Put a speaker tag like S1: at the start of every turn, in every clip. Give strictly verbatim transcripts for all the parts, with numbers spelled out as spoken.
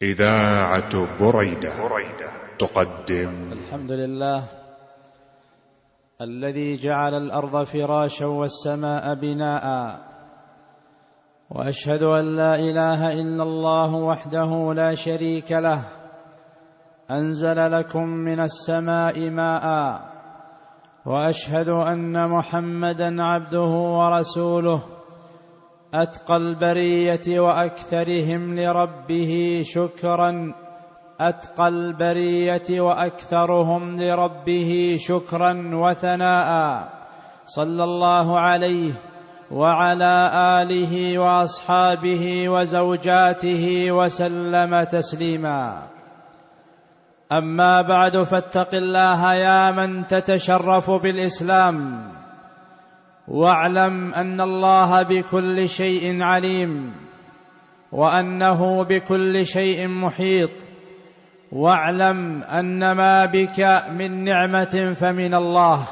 S1: إذاعة بريدة تقدم.
S2: الحمد لله الذي جعل الأرض فراشا والسماء بناء، وأشهد أن لا إله إلا الله وحده لا شريك له، أنزل لكم من السماء ماء، وأشهد أن محمدا عبده ورسوله، أتقى البرية وأكثرهم لربه شكرا أتقى البرية وأكثرهم لربه شكرا وثناء، صلى الله عليه وعلى آله وأصحابه وزوجاته وسلم تسليما. أما بعد، فاتق الله يا من تتشرف بالإسلام، واعلم أن الله بكل شيء عليم، وأنه بكل شيء محيط، واعلم أن ما بك من نعمة فمن الله.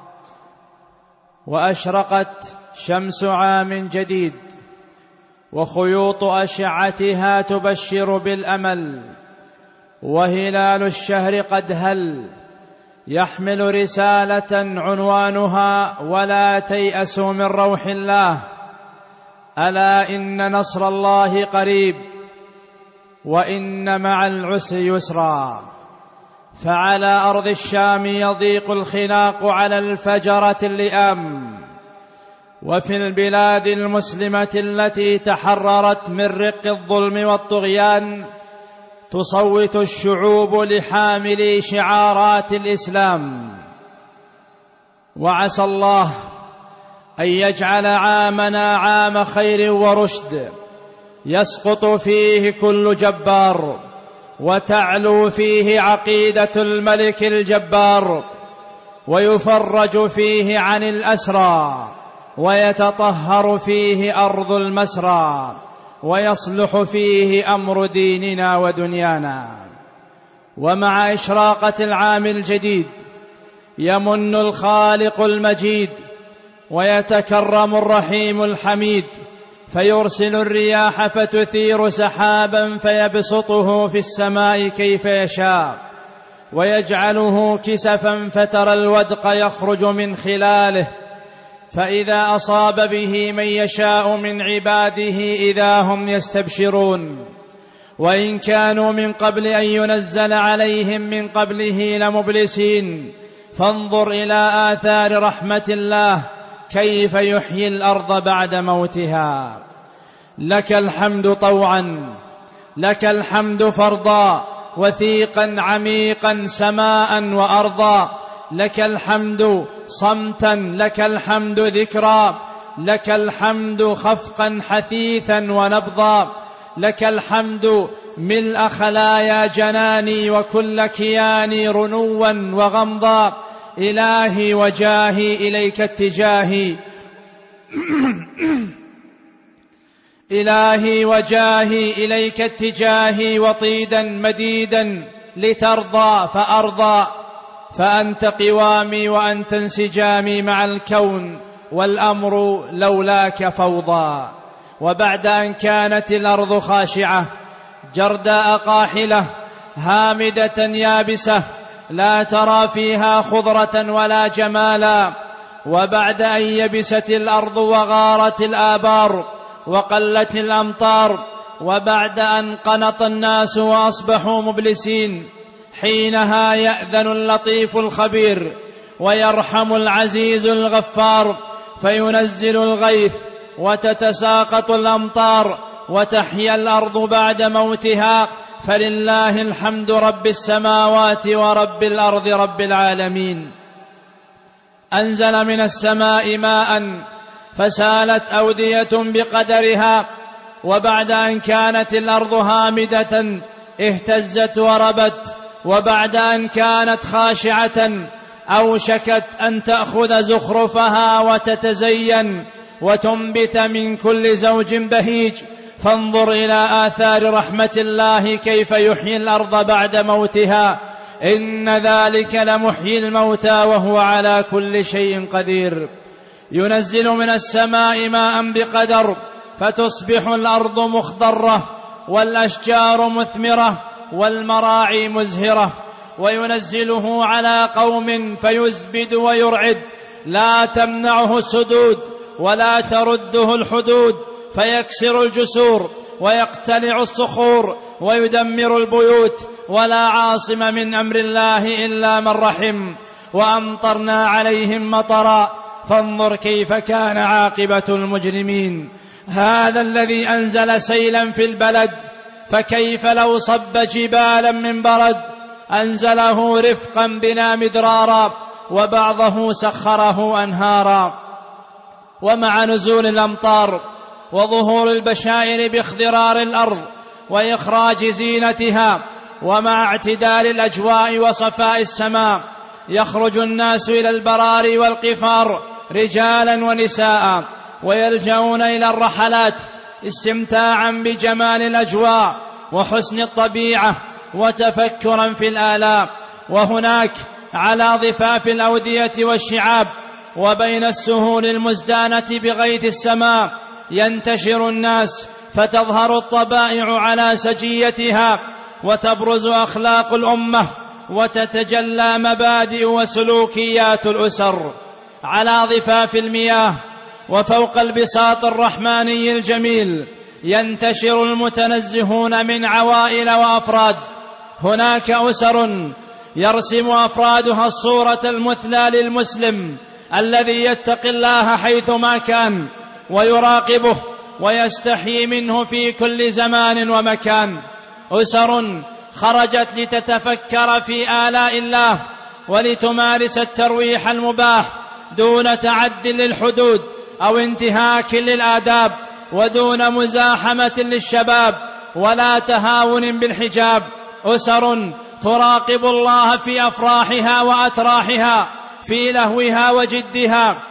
S2: وأشرقت شمس عام جديد، وخيوط أشعتها تبشر بالأمل، وهلال الشهر قد هل، يحمل رسالة عنوانها ولا تيأسوا من روح الله، ألا إن نصر الله قريب، وإن مع العسر يسرا. فعلى أرض الشام يضيق الخناق على الفجرة اللئام، وفي البلاد المسلمة التي تحررت من رق الظلم والطغيان تصوت الشعوب لحاملي شعارات الإسلام. وعسى الله أن يجعل عامنا عام خير ورشد، يسقط فيه كل جبار، وتعلو فيه عقيدة الملك الجبار، ويفرج فيه عن الأسرى، ويتطهر فيه أرض المسرى، ويصلح فيه أمر ديننا ودنيانا. ومع إشراقة العام الجديد يمن الخالق المجيد، ويتكرم الرحيم الحميد، فيرسل الرياح فتثير سحابا فيبسطه في السماء كيف يشاء، ويجعله كسفا فترى الودق يخرج من خلاله، فإذا أصاب به من يشاء من عباده إذا هم يستبشرون. وإن كانوا من قبل أن ينزل عليهم من قبله لمبلسين، فانظر إلى آثار رحمة الله كيف يحيي الأرض بعد موتها. لك الحمد طوعا، لك الحمد فرضا، وثيقا عميقا سماء وأرضا، لك الحمد صمتا، لك الحمد ذكرا، لك الحمد خفقا حثيثا ونبضا، لك الحمد ملء خلايا جناني وكل كياني رنوا وغمضا. إلهي وجاهي إليك اتجاهي إلهي وجاهي إليك اتجاهي، وطيدا مديدا لترضى فأرضى، فأنت قوامي وأنت انسجامي مع الكون، والأمر لولاك فوضى. وبعد أن كانت الأرض خاشعة جرداء قاحلة هامدة يابسة لا ترى فيها خضرة ولا جمالا، وبعد أن يبست الأرض وغارت الآبار وقلت الأمطار، وبعد أن قنط الناس وأصبحوا مبلسين، حينها يأذن اللطيف الخبير ويرحم العزيز الغفار، فينزل الغيث وتتساقط الأمطار، وتحيا الأرض بعد موتها. فلله الحمد رب السماوات ورب الأرض رب العالمين. أنزل من السماء ماء فسالت أودية بقدرها، وبعد أن كانت الأرض هامدة اهتزت وربت، وبعد أن كانت خاشعة أوشكت أن تأخذ زخرفها وتتزين وتنبت من كل زوج بهيج. فانظر إلى آثار رحمة الله كيف يحيي الأرض بعد موتها، إن ذلك لمحيي الموتى وهو على كل شيء قدير. ينزل من السماء ماء بقدر فتصبح الأرض مخضرة والأشجار مثمرة والمراعي مزهرة، وينزله على قوم فيزبد ويرعد، لا تمنعه السدود ولا ترده الحدود، فيكسر الجسور ويقتلع الصخور ويدمر البيوت، ولا عاصم من أمر الله إلا من رحم. وأمطرنا عليهم مطرا فانظر كيف كان عاقبة المجرمين. هذا الذي أنزل سيلا في البلد، فكيف لو صب جبالا من برد، أنزله رفقا بنا مدرارا وبعضه سخره أنهارا. ومع نزول الأمطار وظهور البشائر باخضرار الأرض وإخراج زينتها، ومع اعتدال الأجواء وصفاء السماء، يخرج الناس إلى البراري والقفار رجالا ونساء، ويلجؤون إلى الرحلات استمتاعا بجمال الأجواء وحسن الطبيعة وتفكرا في الآلاء. وهناك على ضفاف الأودية والشعاب وبين السهول المزدانة بغيث السماء ينتشر الناس، فتظهر الطبائع على سجيتها، وتبرز أخلاق الأمة، وتتجلى مبادئ وسلوكيات الأسر. على ضفاف المياه وفوق البساط الرحماني الجميل ينتشر المتنزهون من عوائل وأفراد. هناك أسر يرسم أفرادها الصورة المثلى للمسلم الذي يتقي الله حيثما كان ويراقبه ويستحيي منه في كل زمان ومكان. أسر خرجت لتتفكر في آلاء الله ولتمارس الترويح المباح دون تعد للحدود أو انتهاك للآداب، ودون مزاحمة للشباب ولا تهاون بالحجاب. أسر تراقب الله في أفراحها وأتراحها، في لهوها وجدها،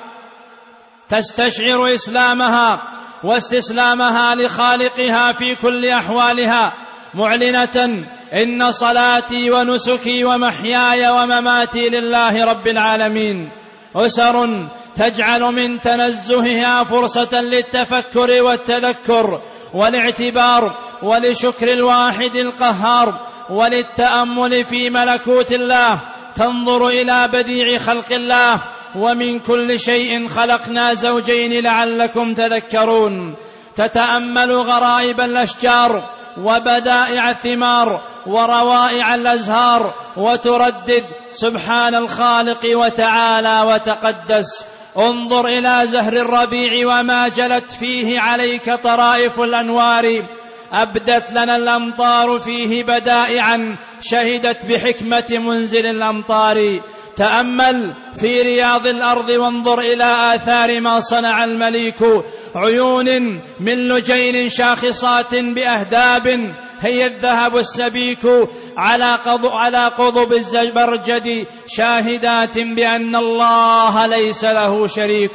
S2: تستشعر إسلامها واستسلامها لخالقها في كل أحوالها، معلنة إن صلاتي ونسكي ومحياي ومماتي لله رب العالمين. أسر تجعل من تنزهها فرصة للتفكر والتذكر والاعتبار ولشكر الواحد القهار وللتأمل في ملكوت الله، تنظر إلى بديع خلق الله: ومن كل شيء خلقنا زوجين لعلكم تذكرون. تتأمل غرائب الأشجار وبدائع الثمار وروائع الأزهار، وتردد سبحان الخالق وتعالى وتقدس. انظر إلى زهر الربيع وما جلت فيه عليك طرائف الأنوار، أبدت لنا الأمطار فيه بدائعا شهدت بحكمة منزل الأمطار. تأمل في رياض الأرض وانظر إلى آثار ما صنع المليك: عيون من لجين شاخصات بأهداب هي الذهب السبيك، على على قضب الزبرجد شاهدات بأن الله ليس له شريك.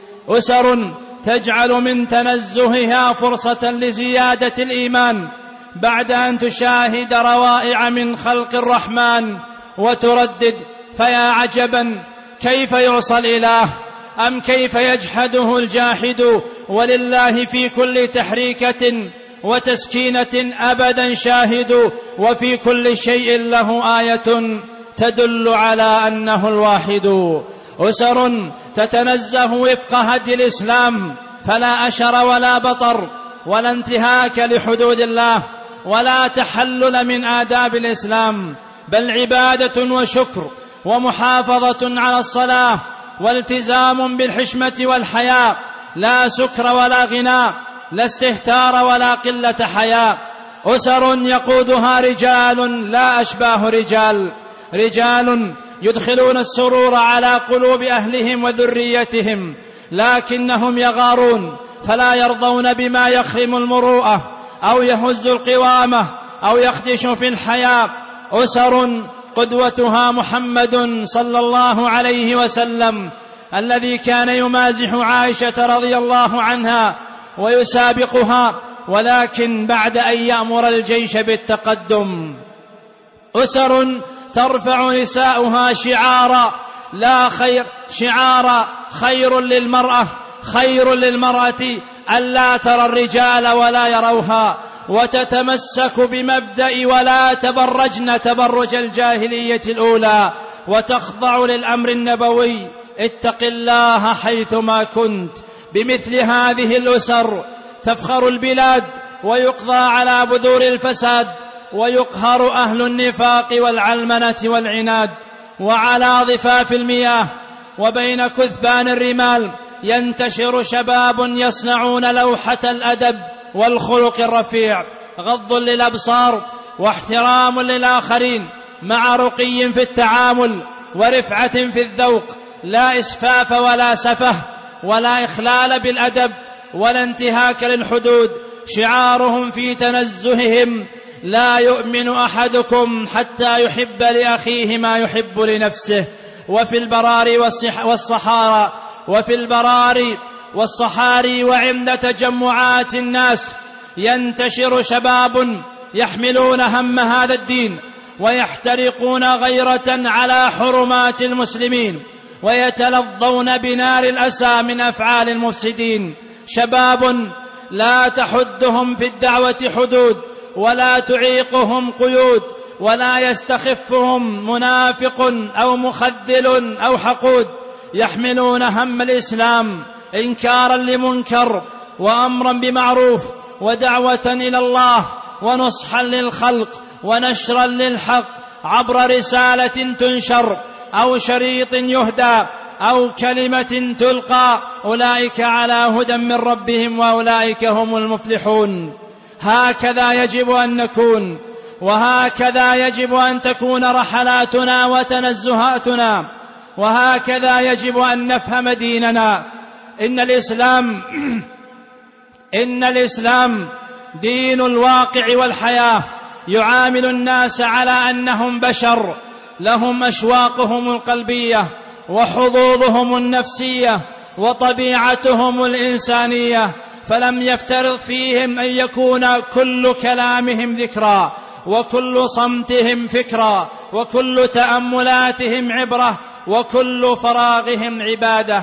S2: أسر تجعل من تنزهها فرصة لزيادة الإيمان بعد أن تشاهد روائع من خلق الرحمن، وتردد: فيا عجبا كيف يعصى الإله، أم كيف يجحده الجاحد، ولله في كل تحريكة وتسكينة أبدا شاهد، وفي كل شيء له آية تدل على أنه الواحد. أسر تتنزه وفق هدي الإسلام، فلا أشر ولا بطر ولا انتهاك لحدود الله ولا تحلل من آداب الإسلام، بل عبادة وشكر ومحافظة على الصلاة والتزام بالحشمة والحياء، لا سكر ولا غناء، لا استهتار ولا قلة حياء. أسر يقودها رجال لا أشباه رجال، رجال يدخلون السرور على قلوب أهلهم وذريتهم، لكنهم يغارون فلا يرضون بما يخرم المروءة أو يهز القوامة أو يخدش في الحياة. أسر قدوتها محمد صلى الله عليه وسلم الذي كان يمازح عائشة رضي الله عنها ويسابقها، ولكن بعد أن يأمر الجيش بالتقدم. أسر ترفع نساؤها شعارا لا خير شعارا خير للمرأة خير للمرأة ألا ترى الرجال ولا يروها، وتتمسك بمبدأ ولا تبرجن تبرج الجاهلية الأولى، وتخضع للأمر النبوي اتق الله حيثما كنت. بمثل هذه الأسر تفخر البلاد ويقضى على بذور الفساد، ويقهر أهل النفاق والعلمنة والعناد. وعلى ضفاف المياه وبين كثبان الرمال ينتشر شباب يصنعون لوحة الأدب والخلق الرفيع، غض للأبصار واحترام للآخرين، مع رقي في التعامل ورفعة في الذوق، لا إسفاف ولا سفه ولا إخلال بالأدب ولا انتهاك للحدود. شعارهم في تنزههم لا يؤمن أحدكم حتى يحب لأخيه ما يحب لنفسه. وفي البراري والصحارى وفي البراري والصحاري وعند تجمعات الناس ينتشر شباب يحملون هم هذا الدين، ويحترقون غيرة على حرمات المسلمين، ويتلظون بنار الأسى من أفعال المفسدين. شباب لا تحدهم في الدعوة حدود، ولا تعيقهم قيود، ولا يستخفهم منافق أو مخذل أو حقود، يحملون هم الإسلام إنكارا لمنكر وأمرا بمعروف ودعوة إلى الله ونصحا للخلق ونشرا للحق عبر رسالة تنشر أو شريط يهدى أو كلمة تلقى. أولئك على هدى من ربهم وأولئك هم المفلحون. هكذا يجب أن نكون، وهكذا يجب أن تكون رحلاتنا وتنزهاتنا، وهكذا يجب أن نفهم ديننا. إن الإسلام إن الإسلام دين الواقع والحياة، يعامل الناس على أنهم بشر لهم أشواقهم القلبية وحظوظهم النفسية وطبيعتهم الإنسانية، فلم يفترض فيهم أن يكون كل كلامهم ذكرى، وكل صمتهم فكرة، وكل تأملاتهم عبرة، وكل فراغهم عبادة.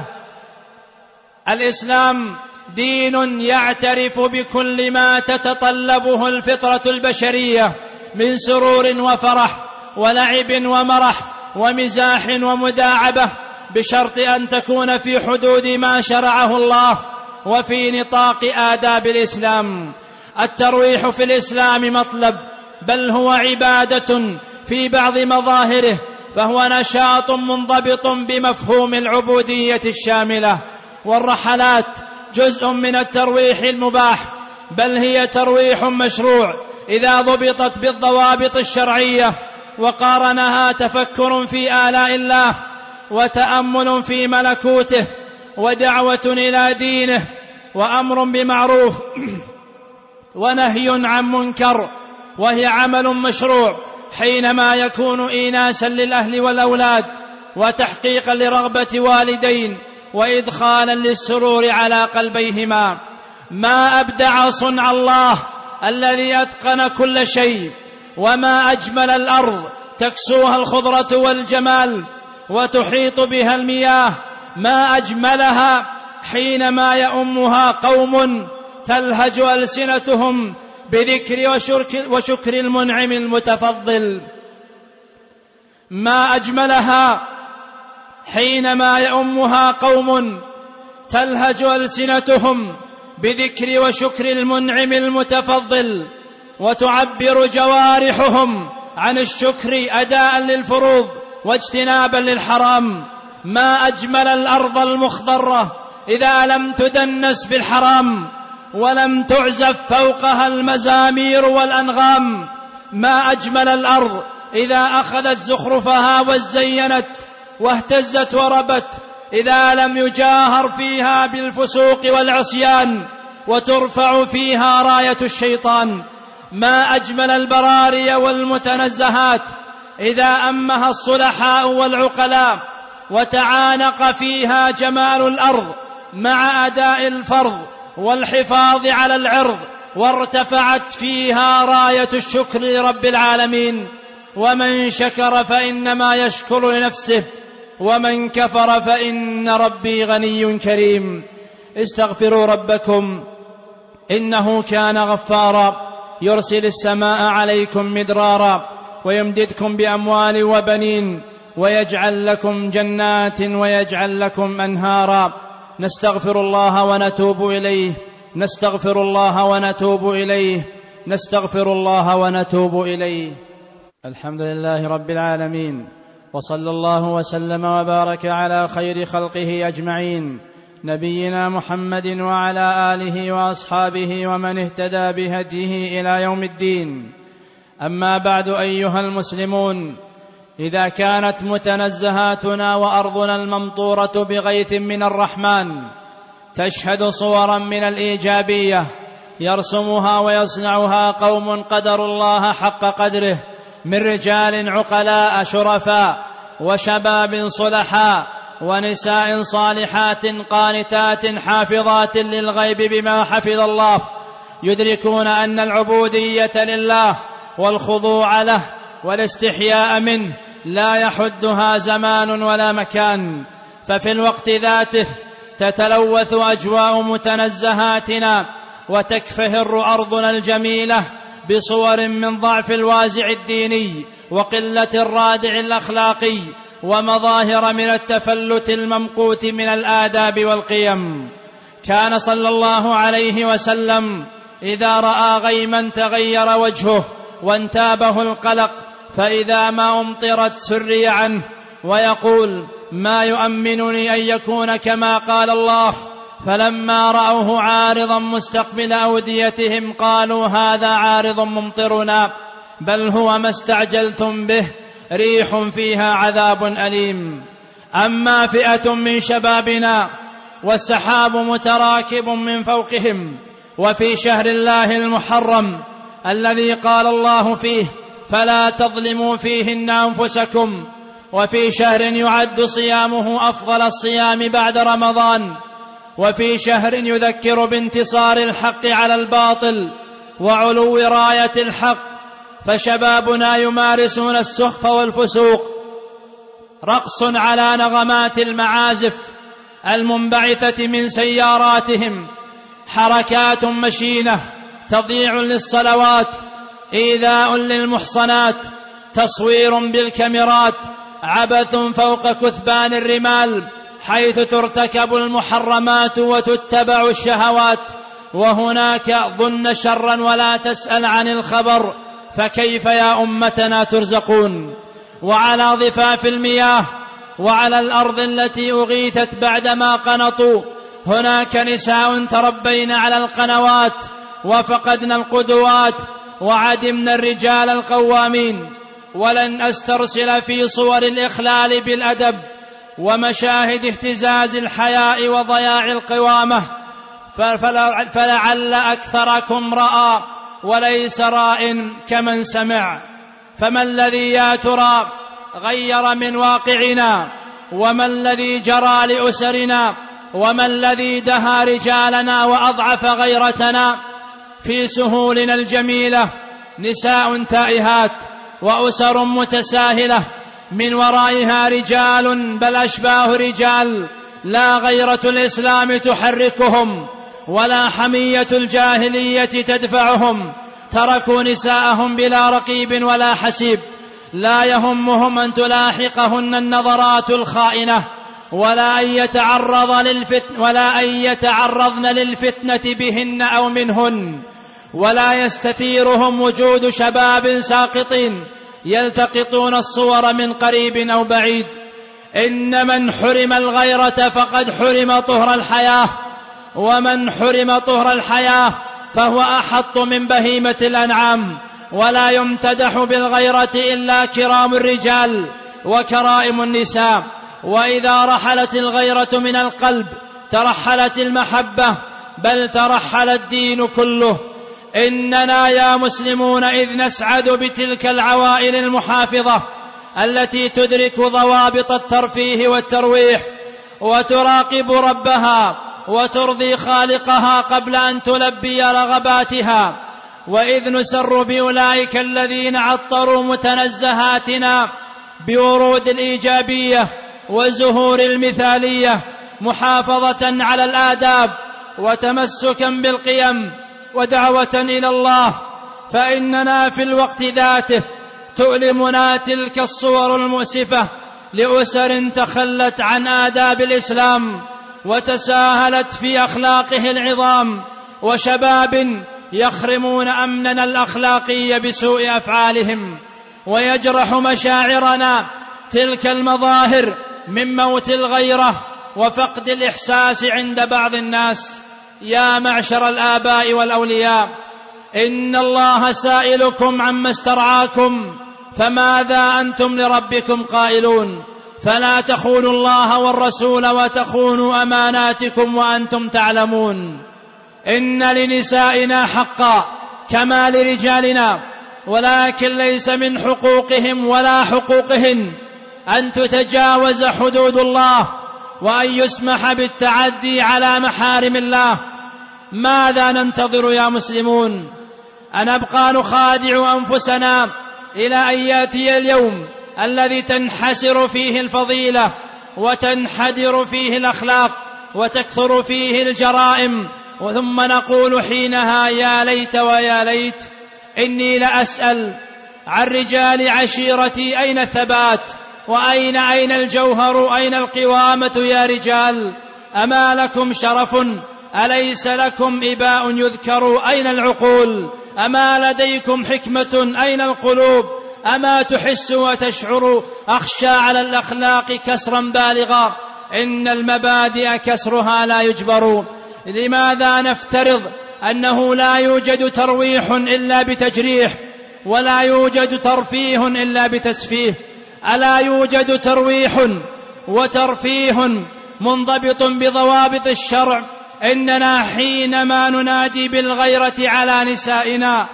S2: الإسلام دين يعترف بكل ما تتطلبه الفطرة البشرية من سرور وفرح ولعب ومرح ومزاح ومداعبة، بشرط أن تكون في حدود ما شرعه الله وفي نطاق آداب الإسلام. الترويح في الإسلام مطلب، بل هو عبادة في بعض مظاهره، فهو نشاط منضبط بمفهوم العبودية الشاملة. والرحلات جزء من الترويح المباح، بل هي ترويح مشروع إذا ضبطت بالضوابط الشرعية، وقارنها تفكر في آلاء الله وتأمل في ملكوته ودعوة إلى دينه وأمر بمعروف ونهي عن منكر، وهي عمل مشروع حينما يكون إيناسا للأهل والأولاد وتحقيقا لرغبة والدين وإدخالا للسرور على قلبيهما. ما أبدع صنع الله الذي أتقن كل شيء، وما أجمل الأرض تكسوها الخضرة والجمال وتحيط بها المياه، ما أجملها حينما يؤمها قوم تلهج ألسنتهم بذكر وشكر المنعم المتفضل. ما أجملها حينما يؤمها قوم تلهج ألسنتهم بذكر وشكر المنعم المتفضل، وتعبر جوارحهم عن الشكر أداء للفروض واجتنابا للحرام. ما أجمل الأرض المخضرة إذا لم تدنس بالحرام ولم تعزف فوقها المزامير والأنغام. ما أجمل الأرض إذا أخذت زخرفها وزينت واهتزت وربت، إذا لم يجاهر فيها بالفسوق والعصيان وترفع فيها راية الشيطان. ما أجمل البراري والمتنزهات إذا أمها الصلحاء والعقلاء وتعانق فيها جمال الأرض مع أداء الفرض والحفاظ على العرض، وارتفعت فيها راية الشكر لرب العالمين. ومن شكر فإنما يشكر لنفسه، ومن كفر فإن ربي غني كريم. استغفروا ربكم إنه كان غفارا، يرسل السماء عليكم مدرارا ويمددكم بأموال وبنين ويجعل لكم جنات ويجعل لكم أنهارا. نستغفر الله ونتوب إليه نستغفر الله ونتوب إليه نستغفر الله ونتوب إليه. الحمد لله رب العالمين، وصلى الله وسلم وبارك على خير خلقه أجمعين، نبينا محمد وعلى آله وأصحابه ومن اهتدى بهديه إلى يوم الدين. أما بعد أيها المسلمون، إذا كانت متنزهاتنا وأرضنا الممطورة بغيث من الرحمن تشهد صورا من الإيجابية يرسمها ويصنعها قوم قدروا الله حق قدره من رجال عقلاء شرفاء وشباب صلحاء ونساء صالحات قانتات حافظات للغيب بما حفظ الله، يدركون أن العبودية لله والخضوع له والاستحياء منه لا يحدها زمان ولا مكان، ففي الوقت ذاته تتلوث أجواء متنزهاتنا وتكفهر أرضنا الجميلة بصور من ضعف الوازع الديني وقلة الرادع الأخلاقي ومظاهر من التفلت الممقوت من الآداب والقيم. كان صلى الله عليه وسلم إذا رأى غيما تغير وجهه وانتابه القلق، فإذا ما أمطرت سري عنه ويقول: ما يؤمنني أن يكون كما قال الله. فلما رأوه عارضا مستقبل أوديتهم قالوا: هذا عارض ممطرنا، بل هو ما استعجلتم به، ريح فيها عذاب أليم. أما فئة من شبابنا والسحاب متراكب من فوقهم، وفي شهر الله المحرم الذي قال الله فيه: فلا تظلموا فيهن أنفسكم، وفي شهر يعد صيامه أفضل الصيام بعد رمضان، وفي شهر يذكر بانتصار الحق على الباطل وعلو راية الحق، فشبابنا يمارسون السخف والفسوق، رقص على نغمات المعازف المنبعثة من سياراتهم، حركات مشينة، تضييع للصلوات، إيذاء للمحصنات، تصوير بالكاميرات، عبث فوق كثبان الرمال حيث ترتكب المحرمات وتتبع الشهوات، وهناك ظن شرا ولا تسأل عن الخبر، فكيف يا أمتنا ترزقون؟ وعلى ضفاف المياه وعلى الأرض التي أغيثت بعدما قنطوا هناك نساء تربين على القنوات وفقدنا القدوات وعدمنا الرجال القوامين. ولن أسترسل في صور الإخلال بالأدب ومشاهد اهتزاز الحياء وضياع القوامة، فلعل أكثركم رأى وليس راء كمن سمع. فما الذي يا ترى غير من واقعنا؟ وما الذي جرى لأسرنا؟ وما الذي دهى رجالنا وأضعف غيرتنا؟ في سهولنا الجميلة نساء تائهات وأسر متساهلة، من ورائها رجال بل أشباه رجال لا غيرة الإسلام تحركهم ولا حمية الجاهلية تدفعهم، تركوا نساءهم بلا رقيب ولا حسيب، لا يهمهم أن تلاحقهن النظرات الخائنة ولا أن يتعرض للفتن ولا أن يتعرضن للفتنة بهن أو منهن، ولا يستثيرهم وجود شباب ساقطين يلتقطون الصور من قريب أو بعيد. إن من حرم الغيرة فقد حرم طهر الحياة، ومن حرم طهر الحياة فهو أحط من بهيمة الأنعام. ولا يمتدح بالغيرة إلا كرام الرجال وكرائم النساء. وإذا رحلت الغيرة من القلب ترحلت المحبة، بل ترحل الدين كله. إننا يا مسلمون إذ نسعد بتلك العوائل المحافظة التي تدرك ضوابط الترفيه والترويح وتراقب ربها وترضي خالقها قبل أن تلبي رغباتها، وإذ نسر بأولئك الذين عطروا متنزهاتنا بورود الإيجابية وزهور المثالية، محافظة على الآداب وتمسكا بالقيم ودعوة إلى الله، فإننا في الوقت ذاته تؤلمنا تلك الصور المؤسفة لأسر تخلت عن آداب الإسلام وتساهلت في أخلاقه العظام، وشباب يخرمون أمننا الأخلاقي بسوء أفعالهم، ويجرح مشاعرنا تلك المظاهر من موت الغيرة وفقد الإحساس عند بعض الناس. يا معشر الآباء والأولياء، إن الله سائلكم عما استرعاكم، فماذا أنتم لربكم قائلون؟ فلا تخونوا الله والرسول وتخونوا أماناتكم وأنتم تعلمون. إن لنسائنا حقا كما لرجالنا، ولكن ليس من حقوقهم ولا حقوقهن أن تتجاوز حدود الله وأن يسمح بالتعدي على محارم الله. ماذا ننتظر يا مسلمون؟ أن نبقى نخادع أنفسنا إلى أن يأتي اليوم الذي تنحسر فيه الفضيلة وتنحدر فيه الأخلاق وتكثر فيه الجرائم، وثم نقول حينها يا ليت ويا ليت؟ إني لأسأل عن رجال عشيرتي أين الثبات؟ وأين أين الجوهر؟ أين القوامة يا رجال؟ أما لكم شرف؟ أليس لكم إباء يذكر؟ أين العقول؟ أما لديكم حكمة؟ أين القلوب؟ أما تحس وتشعر؟ أخشى على الأخلاق كسرا بالغا، إن المبادئ كسرها لا يجبر. لماذا نفترض أنه لا يوجد ترويح إلا بتجريح، ولا يوجد ترفيه إلا بتسفيه؟ ألا يوجد ترويح وترفيه منضبط بضوابط الشرع؟ إننا حينما ننادي بالغيرة على نسائنا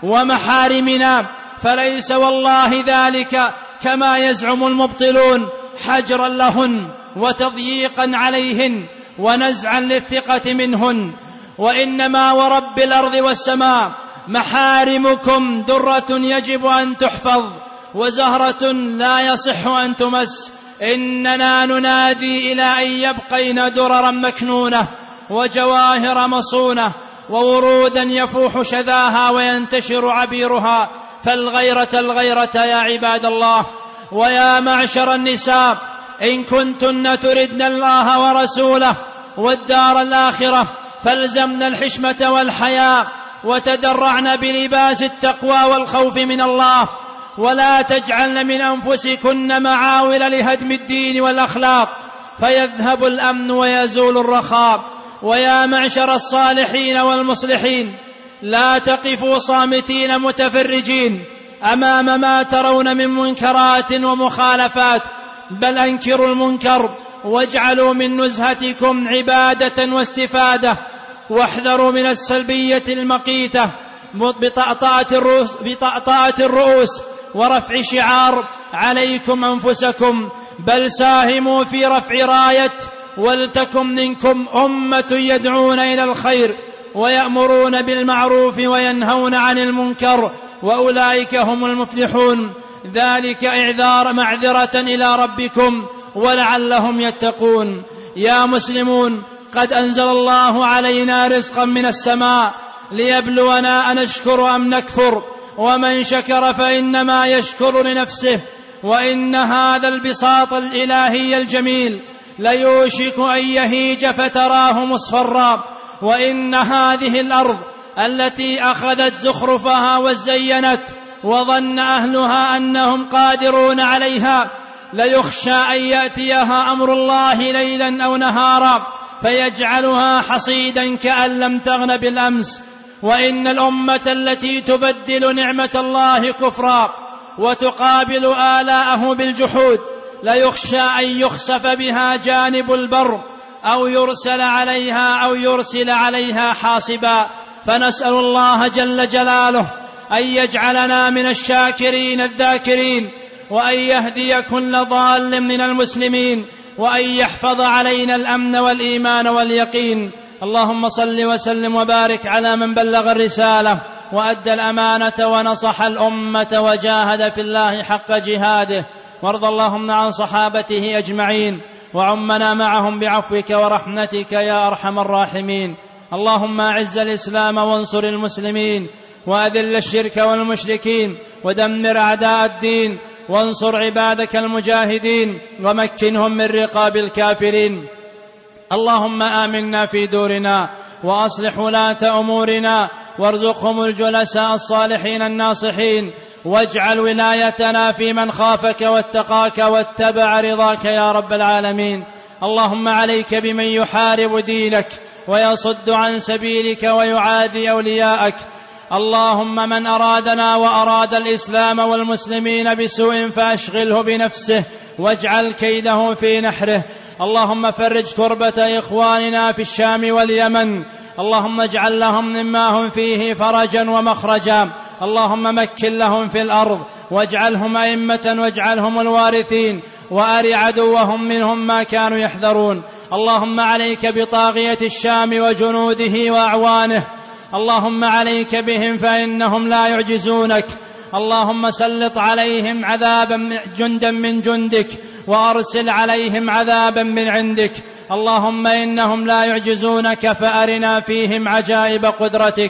S2: ومحارمنا فليس والله ذلك كما يزعم المبطلون حجرا لهن وتضييقا عليهن ونزعا للثقة منهن، وإنما ورب الأرض والسماء محارمكم درة يجب أن تحفظ وزهرة لا يصح أن تمس. إننا ننادي إلى أن يبقين دررا مكنونة وجواهر مصونة وورودا يفوح شذاها وينتشر عبيرها، فالغيرة الغيرة يا عباد الله. ويا معشر النساء، إن كنتن تردن الله ورسوله والدار الآخرة فالزمن الحشمة والحياء وتدرعن بلباس التقوى والخوف من الله، ولا تجعلن من أنفسكن معاول لهدم الدين والأخلاق فيذهب الأمن ويزول الرخاء. ويا معشر الصالحين والمصلحين، لا تقفوا صامتين متفرجين أمام ما ترون من منكرات ومخالفات، بل أنكروا المنكر واجعلوا من نزهتكم عبادة واستفادة، واحذروا من السلبية المقيتة بطأطأة الرؤوس, بطأطأة الرؤوس ورفع شعار عليكم أنفسكم، بل ساهموا في رفع راية ولتكن منكم أمة يدعون إلى الخير ويأمرون بالمعروف وينهون عن المنكر وأولئك هم المفلحون. ذلك إعذار معذرة إلى ربكم ولعلهم يتقون. يا مسلمون، قد أنزل الله علينا رزقا من السماء ليبلونا أنشكر أم نكفر، ومن شكر فإنما يشكر لنفسه، وإن هذا البساط الإلهي الجميل ليوشك أن يهيج فتراه مصفرا، وإن هذه الأرض التي أخذت زخرفها وزينت وظن أهلها أنهم قادرون عليها ليخشى أن يأتيها أمر الله ليلا أو نهارا فيجعلها حصيدا كأن لم تغن بالأمس. وإن الأمة التي تبدل نعمة الله كفرا وتقابل آلاءه بالجحود ليخشى أن يخسف بها جانب البر أو يرسل عليها أو يرسل عليها حاصبا. فنسأل الله جل جلاله أن يجعلنا من الشاكرين الذاكرين، وأن يهدي كل ضال من المسلمين، وأن يحفظ علينا الأمن والإيمان واليقين. اللهم صل وسلم وبارك على من بلغ الرسالة وأدى الأمانة ونصح الأمة وجاهد في الله حق جهاده، وارض اللهم عن صحابته أجمعين وعمنا معهم بعفوك ورحمتك يا أرحم الراحمين. اللهم أعز الإسلام وانصر المسلمين، وأذل الشرك والمشركين ودمر أعداء الدين وانصر عبادك المجاهدين ومكنهم من رقاب الكافرين. اللهم آمنا في دورنا وأصلح ولاة أمورنا وارزقهم الجلساء الصالحين الناصحين، واجعل ولايتنا في من خافك واتقاك واتبع رضاك يا رب العالمين. اللهم عليك بمن يحارب دينك ويصد عن سبيلك ويعادي أولياءك. اللهم من أرادنا وأراد الإسلام والمسلمين بسوء فأشغله بنفسه واجعل كيده في نحره. اللهم فرج كربة إخواننا في الشام واليمن، اللهم اجعل لهم مما هم فيه فرجا ومخرجا. اللهم مكن لهم في الأرض واجعلهم أئمة واجعلهم الوارثين، وأر عدوهم منهم ما كانوا يحذرون. اللهم عليك بطاغية الشام وجنوده وأعوانه، اللهم عليك بهم فإنهم لا يعجزونك. اللهم سلط عليهم عذابا جندا من جندك وأرسل عليهم عذابا من عندك. اللهم إنهم لا يعجزونك فأرنا فيهم عجائب قدرتك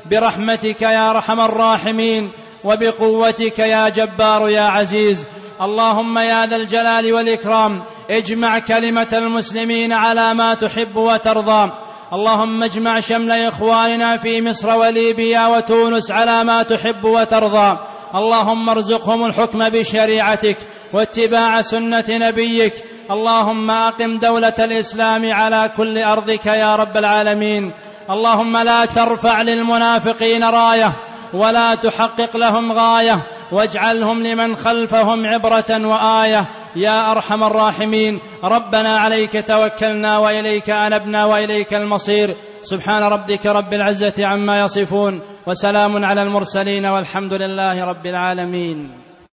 S2: برحمتك يا أرحم الراحمين وبقوتك يا جبار يا عزيز. اللهم يا ذا الجلال والإكرام اجمع كلمة المسلمين على ما تحب وترضى. اللهم اجمع شمل إخواننا في مصر وليبيا وتونس على ما تحب وترضى. اللهم ارزقهم الحكم بشريعتك واتباع سنة نبيك. اللهم أقم دولة الإسلام على كل أرضك يا رب العالمين. اللهم لا ترفع للمنافقين راية ولا تحقق لهم غاية، واجعلهم لمن خلفهم عبرة وآية يا أرحم الراحمين. ربنا عليك توكلنا وإليك أنبنا وإليك المصير. سبحان ربك رب العزة عما يصفون وسلام على المرسلين والحمد لله رب العالمين.